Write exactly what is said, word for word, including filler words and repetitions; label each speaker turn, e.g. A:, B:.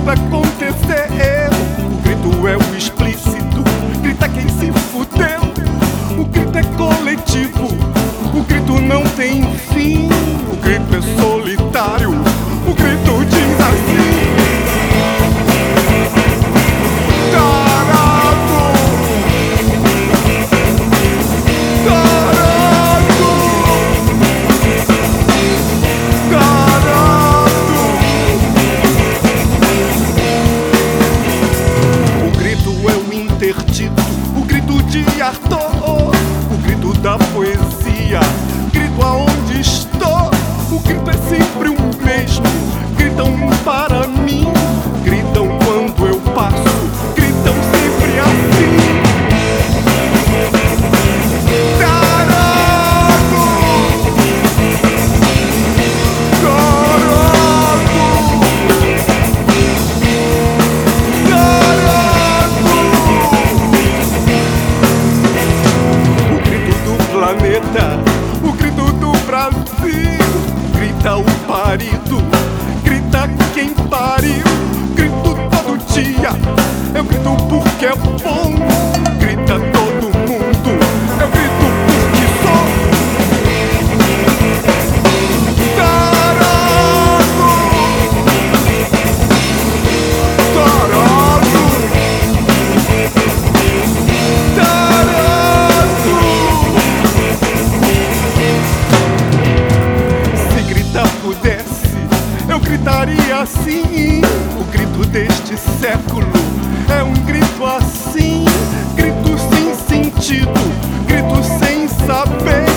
A: grito acontecer. O grito é o explícito, grita quem se fudeu. O grito é coletivo, o grito não tem fim. O grito é solitário, o grito diz assim: o grito de Arthur, o grito da poesia, grito aonde estou. O grito é sempre o mesmo, gritam para mim, gritam quando eu passo, gritam sempre assim. O grito do Brasil, grita o parido, grita quem pariu. Grito todo dia, eu grito porque é bom. Grita todo mundo, eu grito porque sou. Tarado, tarado, tarado. Pudesse, eu gritaria assim. O grito deste século é um grito assim, grito sem sentido, grito sem saber.